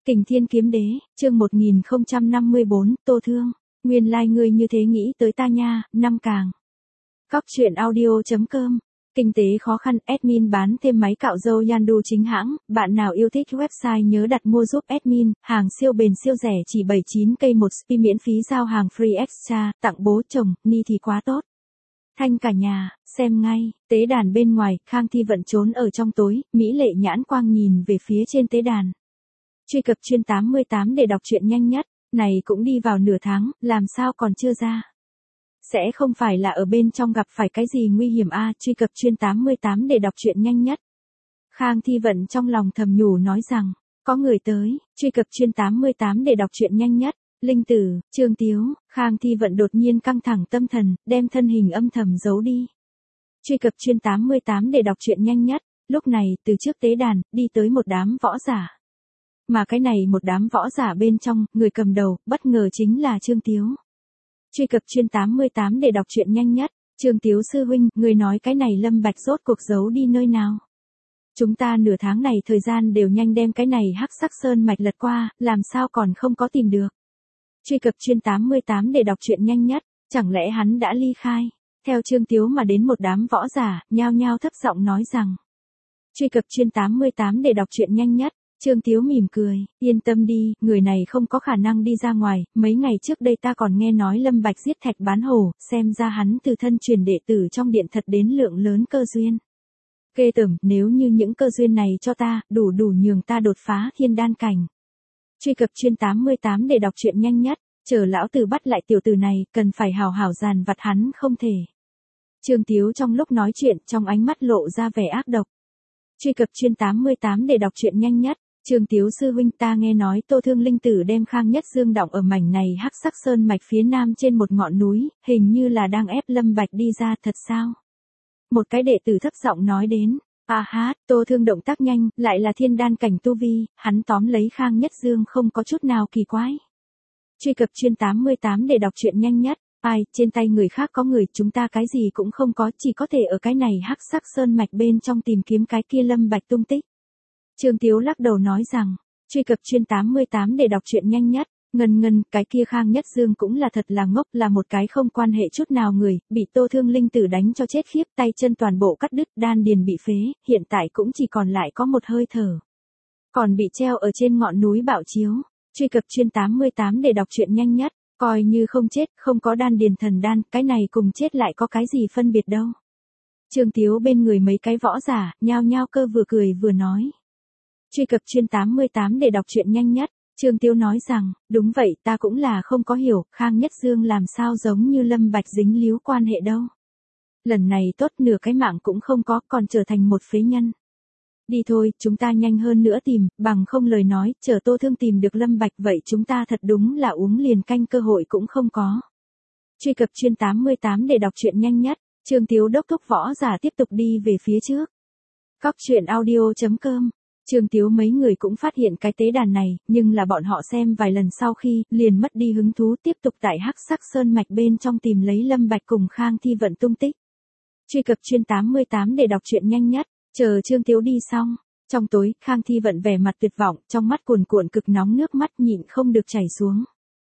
Kình Thiên Kiếm Đế, chương 1054, Tô Thương. Nguyên lai ngươi như thế nghĩ tới ta nha, năm càng. Góc truyện audio.com. Kinh tế khó khăn, admin bán thêm máy cạo râu Yandu chính hãng, bạn nào yêu thích website nhớ đặt mua giúp admin, hàng siêu bền siêu rẻ chỉ 79k một spi miễn phí giao hàng free extra, tặng bố chồng, ni thì quá tốt. Thanh cả nhà, xem ngay, tế đàn bên ngoài, Khang Thi Vận trốn ở trong tối, mỹ lệ nhãn quang nhìn về phía trên tế đàn. Truy cập chuyên 88 để đọc truyện nhanh nhất, này cũng đi vào nửa tháng, làm sao còn chưa ra. Sẽ không phải là ở bên trong gặp phải cái gì nguy hiểm truy cập chuyên 88 để đọc truyện nhanh nhất. Khang Thi Vận trong lòng thầm nhủ nói rằng, có người tới, truy cập chuyên 88 để đọc truyện nhanh nhất. Linh Tử, Trương Tiếu, Khang Thi Vận đột nhiên căng thẳng tâm thần, đem thân hình âm thầm giấu đi. Truy cập chuyên 88 để đọc truyện nhanh nhất, lúc này từ trước tế đàn, đi tới một đám võ giả. Mà cái này một đám võ giả bên trong, người cầm đầu, bất ngờ chính là Trương Tiếu. Truy cập chuyên 88 để đọc truyện nhanh nhất, Trương Tiếu sư huynh, người nói cái này Lâm Bạch rốt cuộc giấu đi nơi nào. Chúng ta nửa tháng này thời gian đều nhanh đem cái này hắc sắc sơn mạch lật qua, làm sao còn không có tìm được. Truy cập chuyên 88 để đọc truyện nhanh nhất, chẳng lẽ hắn đã ly khai. Theo Trương Tiếu mà đến một đám võ giả, nhao nhao thấp giọng nói rằng. Truy cập chuyên 88 để đọc truyện nhanh nhất, Trương Tiếu mỉm cười, yên tâm đi, người này không có khả năng đi ra ngoài, mấy ngày trước đây ta còn nghe nói Lâm Bạch giết Thạch Bán Hổ, xem ra hắn từ thân truyền đệ tử trong điện thật đến lượng lớn cơ duyên. Ghê tởm, nếu như những cơ duyên này cho ta, đủ nhường ta đột phá thiên đan cảnh. Truy cập chuyên 88 để đọc truyện nhanh nhất, chờ lão tử bắt lại tiểu tử này, cần phải hào hảo dàn vặt hắn không thể. Trương Tiếu trong lúc nói chuyện, trong ánh mắt lộ ra vẻ ác độc. Truy cập chuyên 88 để đọc truyện nhanh nhất, Trương Tiếu sư huynh, ta nghe nói Tô Thương Linh Tử đem Khang Nhất Dương đọng ở mảnh này hắc sắc sơn mạch phía nam trên một ngọn núi, hình như là đang ép Lâm Bạch đi ra, thật sao? Một cái đệ tử thấp giọng nói đến. Tô Thương động tác nhanh, lại là thiên đan cảnh tu vi, hắn tóm lấy Khang Nhất Dương không có chút nào kỳ quái. Truy cập chuyên 88 để đọc truyện nhanh nhất, trên tay người khác có người, chúng ta cái gì cũng không có, chỉ có thể ở cái này hắc sắc sơn mạch bên trong tìm kiếm cái kia Lâm Bạch tung tích. Trương Tiếu lắc đầu nói rằng, truy cập chuyên 88 để đọc truyện nhanh nhất, ngân, cái kia Khang Nhất Dương cũng là thật là ngốc, là một cái không quan hệ chút nào người, bị Tô Thương Linh Tử đánh cho chết khiếp, tay chân toàn bộ cắt đứt, đan điền bị phế, hiện tại cũng chỉ còn lại có một hơi thở. Còn bị treo ở trên ngọn núi Bạo Chiếu, truy cập chuyên 88 để đọc truyện nhanh nhất, coi như không chết, không có đan điền thần đan, cái này cùng chết lại có cái gì phân biệt đâu. Trương Tiếu bên người mấy cái võ giả, nhao nhao cơ vừa cười vừa nói. Truy cập chuyên 88 để đọc truyện nhanh nhất, Trương Tiếu nói rằng, đúng vậy, ta cũng là không có hiểu, Khang Nhất Dương làm sao giống như Lâm Bạch dính líu quan hệ đâu. Lần này tốt, nửa cái mạng cũng không có, còn trở thành một phế nhân. Đi thôi, chúng ta nhanh hơn nữa tìm, bằng không lời nói, chờ Tô Thương tìm được Lâm Bạch vậy chúng ta thật đúng là uống liền canh cơ hội cũng không có. Truy cập chuyên 88 để đọc truyện nhanh nhất, Trương Tiếu đốc thúc võ giả tiếp tục đi về phía trước. Góc truyện audio.com. Trương Tiếu mấy người cũng phát hiện cái tế đàn này, nhưng là bọn họ xem vài lần sau khi, liền mất đi hứng thú tiếp tục tại hắc sắc sơn mạch bên trong tìm lấy Lâm Bạch cùng Khang Thi Vận tung tích. Truy cập chuyên 88 để đọc truyện nhanh nhất, chờ Trương Tiếu đi xong. Trong tối, Khang Thi Vận vẻ mặt tuyệt vọng, trong mắt cuồn cực nóng nước mắt nhịn không được chảy xuống.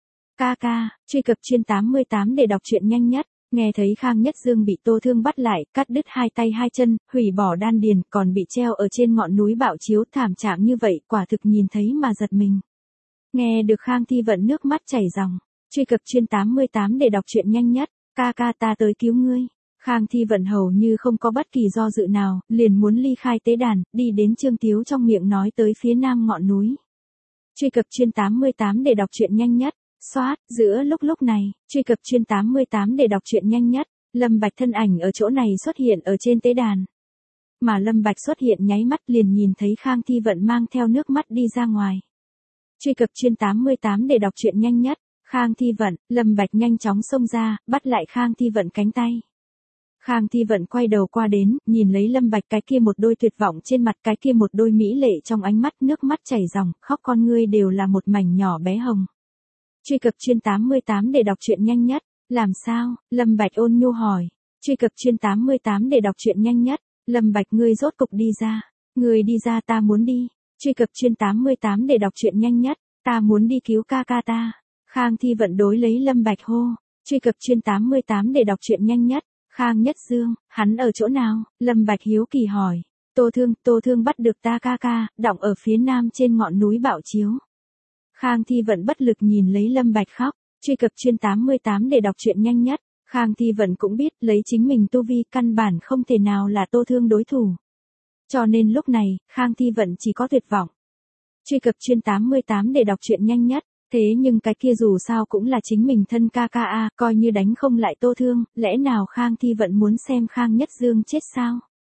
Truy cập chuyên 88 để đọc truyện nhanh nhất. Nghe thấy Khang Nhất Dương bị Tô Thương bắt lại, cắt đứt hai tay hai chân, hủy bỏ đan điền, còn bị treo ở trên ngọn núi Bạo Chiếu, thảm trạng như vậy, quả thực nhìn thấy mà giật mình. Nghe được Khang Thi Vận nước mắt chảy ròng, truy cập chuyên 88 để đọc truyện nhanh nhất, ta tới cứu ngươi. Khang Thi Vận hầu như không có bất kỳ do dự nào, liền muốn ly khai tế đàn, đi đến Trương Tiếu trong miệng nói tới phía nam ngọn núi. Truy cập chuyên 88 để đọc truyện nhanh nhất. Giữa lúc này, truy cập chuyên 88 để đọc truyện nhanh nhất, Lâm Bạch thân ảnh ở chỗ này xuất hiện ở trên tế đàn. Mà Lâm Bạch xuất hiện nháy mắt liền nhìn thấy Khang Thi Vận mang theo nước mắt đi ra ngoài. Truy cập chuyên 88 để đọc truyện nhanh nhất, Khang Thi Vận, Lâm Bạch nhanh chóng xông ra, bắt lại Khang Thi Vận cánh tay. Khang Thi Vận quay đầu qua đến, nhìn lấy Lâm Bạch cái kia một đôi tuyệt vọng trên mặt, cái kia một đôi mỹ lệ trong ánh mắt, nước mắt chảy ròng, khóc con ngươi đều là một mảnh nhỏ bé hồng. Truy cập chuyên 88 để đọc truyện nhanh nhất, làm sao, Lâm Bạch ôn nhu hỏi. Truy cập chuyên 88 để đọc truyện nhanh nhất, Lâm Bạch ngươi rốt cục đi ra. Ngươi đi ra ta muốn đi. Truy cập chuyên 88 để đọc truyện nhanh nhất, ta muốn đi cứu ca ca ta. Khang Thi Vận đối lấy Lâm Bạch hô. Truy cập chuyên 88 để đọc truyện nhanh nhất, Khang Nhất Dương, hắn ở chỗ nào? Lâm Bạch hiếu kỳ hỏi. Tô Thương bắt được ta ca ca, đọng ở phía nam trên ngọn núi Bạo Chiếu. Khang Thi Vận bất lực nhìn lấy Lâm Bạch khóc. Truy cập chuyên 88 để đọc truyện nhanh nhất. Khang Thi Vận cũng biết lấy chính mình tu vi căn bản không thể nào là Tô Thương đối thủ. Cho nên lúc này, Khang Thi Vận chỉ có tuyệt vọng. Truy cập chuyên 88 để đọc truyện nhanh nhất. Thế nhưng cái kia dù sao cũng là chính mình thân ca ca a, coi như đánh không lại Tô Thương, lẽ nào Khang Thi Vận muốn xem Khang Nhất Dương chết sao?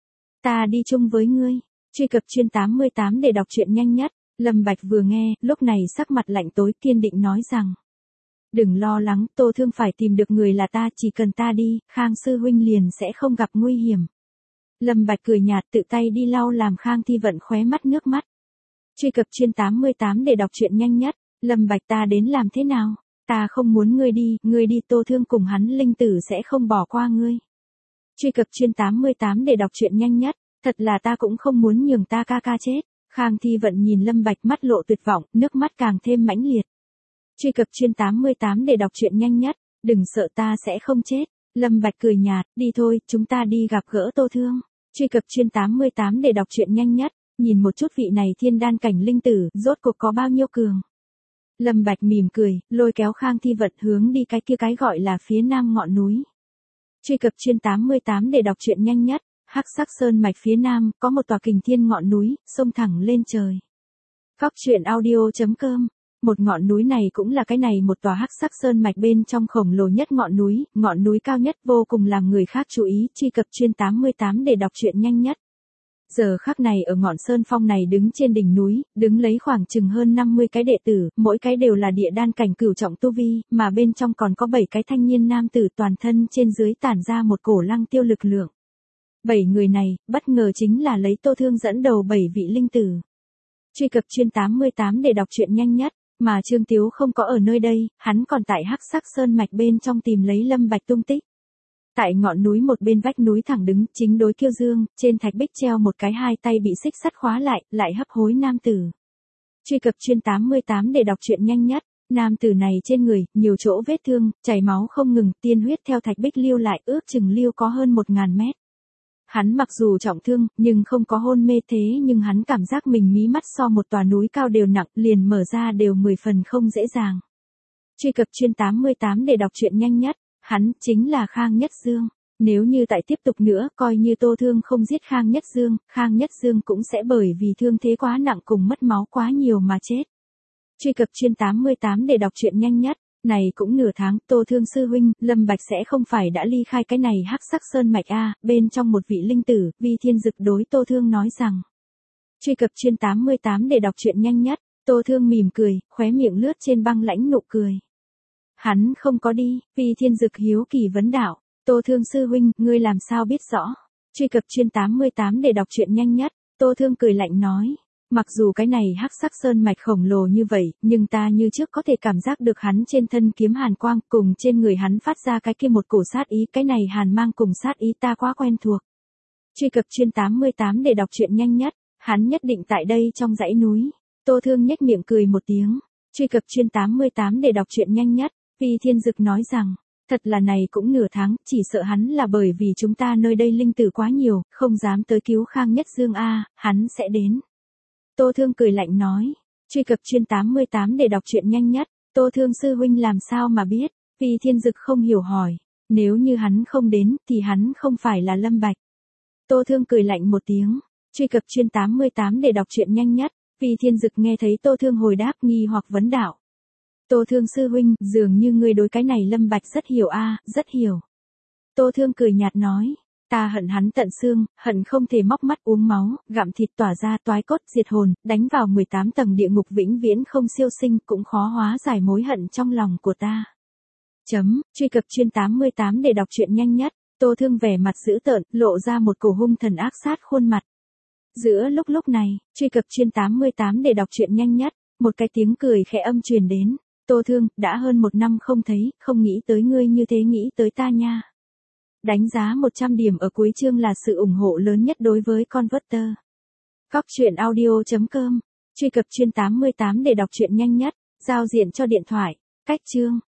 Ta đi chung với ngươi. Truy cập chuyên 88 để đọc truyện nhanh nhất. Lâm Bạch vừa nghe, lúc này sắc mặt lạnh tối kiên định nói rằng. Đừng lo lắng, Tô Thương phải tìm được người là ta, chỉ cần ta đi, Khang sư huynh liền sẽ không gặp nguy hiểm. Lâm Bạch cười nhạt tự tay đi lau làm Khang Thi Vận khóe mắt nước mắt. Truy cập chuyên 88 để đọc truyện nhanh nhất. Lâm Bạch ta đến làm thế nào? Ta không muốn ngươi đi Tô Thương cùng hắn linh tử sẽ không bỏ qua ngươi. Truy cập chuyên 88 để đọc truyện nhanh nhất. Thật là ta cũng không muốn nhường ta ca ca chết. Khang Thi Vận nhìn Lâm Bạch mắt lộ tuyệt vọng, nước mắt càng thêm mãnh liệt. Truy cập chuyên 88 để đọc truyện nhanh nhất. Đừng sợ ta sẽ không chết. Lâm Bạch cười nhạt, đi thôi, chúng ta đi gặp gỡ Tô Thương. Truy cập chuyên 88 để đọc truyện nhanh nhất. Nhìn một chút vị này thiên đan cảnh linh tử, rốt cuộc có bao nhiêu cường. Lâm Bạch mỉm cười, lôi kéo Khang Thi Vận hướng đi cái gọi là phía nam ngọn núi. Truy cập chuyên 88 để đọc truyện nhanh nhất. Hắc Sắc Sơn mạch phía nam, có một tòa kình thiên ngọn núi, xông thẳng lên trời. Góc truyện audio.com. Một ngọn núi này cũng là cái này một tòa Hắc Sắc Sơn mạch bên trong khổng lồ nhất ngọn núi cao nhất vô cùng làm người khác chú ý. Truy cập chuyên 88 để đọc truyện nhanh nhất. Giờ khắc này ở ngọn sơn phong này đứng trên đỉnh núi, đứng lấy khoảng chừng hơn 50 cái đệ tử, mỗi cái đều là địa đan cảnh cửu trọng tu vi, mà bên trong còn có 7 cái thanh niên nam tử toàn thân trên dưới tản ra một cổ lăng tiêu lực lượng. 7 người này, bất ngờ chính là lấy Tô Thương dẫn đầu 7 vị linh tử. Truy cập chuyên 88 để đọc truyện nhanh nhất, mà Trương Tiếu không có ở nơi đây, hắn còn tại Hắc Sắc Sơn mạch bên trong tìm lấy Lâm Bạch tung tích. Tại ngọn núi một bên vách núi thẳng đứng, chính đối Kiêu Dương, trên thạch bích treo một cái hai tay bị xích sắt khóa lại hấp hối nam tử. Truy cập chuyên 88 để đọc truyện nhanh nhất, nam tử này trên người, nhiều chỗ vết thương, chảy máu không ngừng, tiên huyết theo thạch bích lưu lại, ước chừng lưu có hơn 1000 mét. Hắn mặc dù trọng thương, nhưng không có hôn mê thế nhưng hắn cảm giác mình mí mắt so một tòa núi cao đều nặng, liền mở ra đều 10 phần không dễ dàng. Truy cập chuyên 88 để đọc truyện nhanh nhất. Hắn chính là Khang Nhất Dương. Nếu như tại tiếp tục nữa, coi như Tô Thương không giết Khang Nhất Dương cũng sẽ bởi vì thương thế quá nặng cùng mất máu quá nhiều mà chết. Truy cập chuyên 88 để đọc truyện nhanh nhất. Này cũng nửa tháng, Tô Thương sư huynh, Lâm Bạch sẽ không phải đã ly khai cái này Hắc Sắc Sơn mạch a? Bên trong một vị linh tử, Vi Thiên Dực đối Tô Thương nói rằng. Truy cập chuyên 88 để đọc truyện nhanh nhất. Tô Thương mỉm cười, khóe miệng lướt trên băng lãnh nụ cười. Hắn không có đi, Vi Thiên Dực hiếu kỳ vấn đạo. Tô Thương sư huynh, ngươi làm sao biết rõ? Truy cập chuyên 88 để đọc truyện nhanh nhất. Tô Thương cười lạnh nói. Mặc dù cái này Hắc Sắc Sơn mạch khổng lồ như vậy, nhưng ta như trước có thể cảm giác được hắn trên thân kiếm hàn quang, cùng trên người hắn phát ra cái kia một cổ sát ý, cái này hàn mang cùng sát ý ta quá quen thuộc. Truy cập chuyên 88 để đọc truyện nhanh nhất. Hắn nhất định tại đây trong dãy núi. Tô Thương nhếch miệng cười một tiếng. Truy cập chuyên 88 để đọc truyện nhanh nhất. Vi Thiên Dực nói rằng, thật là này cũng nửa tháng, chỉ sợ hắn là bởi vì chúng ta nơi đây linh tử quá nhiều, không dám tới cứu Khang Nhất Dương a, hắn sẽ đến. Tô Thương cười lạnh nói, truy cập chuyên 88 để đọc truyện nhanh nhất. Tô Thương sư huynh làm sao mà biết? Vi Thiên Dực không hiểu hỏi, nếu như hắn không đến thì hắn không phải là Lâm Bạch. Tô Thương cười lạnh một tiếng, truy cập chuyên 88 để đọc truyện nhanh nhất. Vi Thiên Dực nghe thấy Tô Thương hồi đáp nghi hoặc vấn đạo. Tô Thương sư huynh, dường như ngươi đối cái này Lâm Bạch rất hiểu a, rất hiểu. Tô Thương cười nhạt nói, ta hận hắn tận xương, hận không thể móc mắt uống máu, gặm thịt tỏa ra toái cốt diệt hồn, đánh vào 18 tầng địa ngục vĩnh viễn không siêu sinh, cũng khó hóa giải mối hận trong lòng của ta. Truy cập chuyên 88 để đọc truyện nhanh nhất. Tô Thương vẻ mặt dữ tợn, lộ ra một cổ hung thần ác sát khuôn mặt. Giữa lúc này, truy cập chuyên 88 để đọc truyện nhanh nhất, một cái tiếng cười khẽ âm truyền đến. Tô Thương, đã hơn 1 năm không thấy, không nghĩ tới ngươi như thế nghĩ tới ta nha. Đánh giá 100 điểm ở cuối chương là sự ủng hộ lớn nhất đối với Converter. Góc truyện audio.com Truy cập chuyên 88 để đọc truyện nhanh nhất. Giao diện cho điện thoại. Cách chương.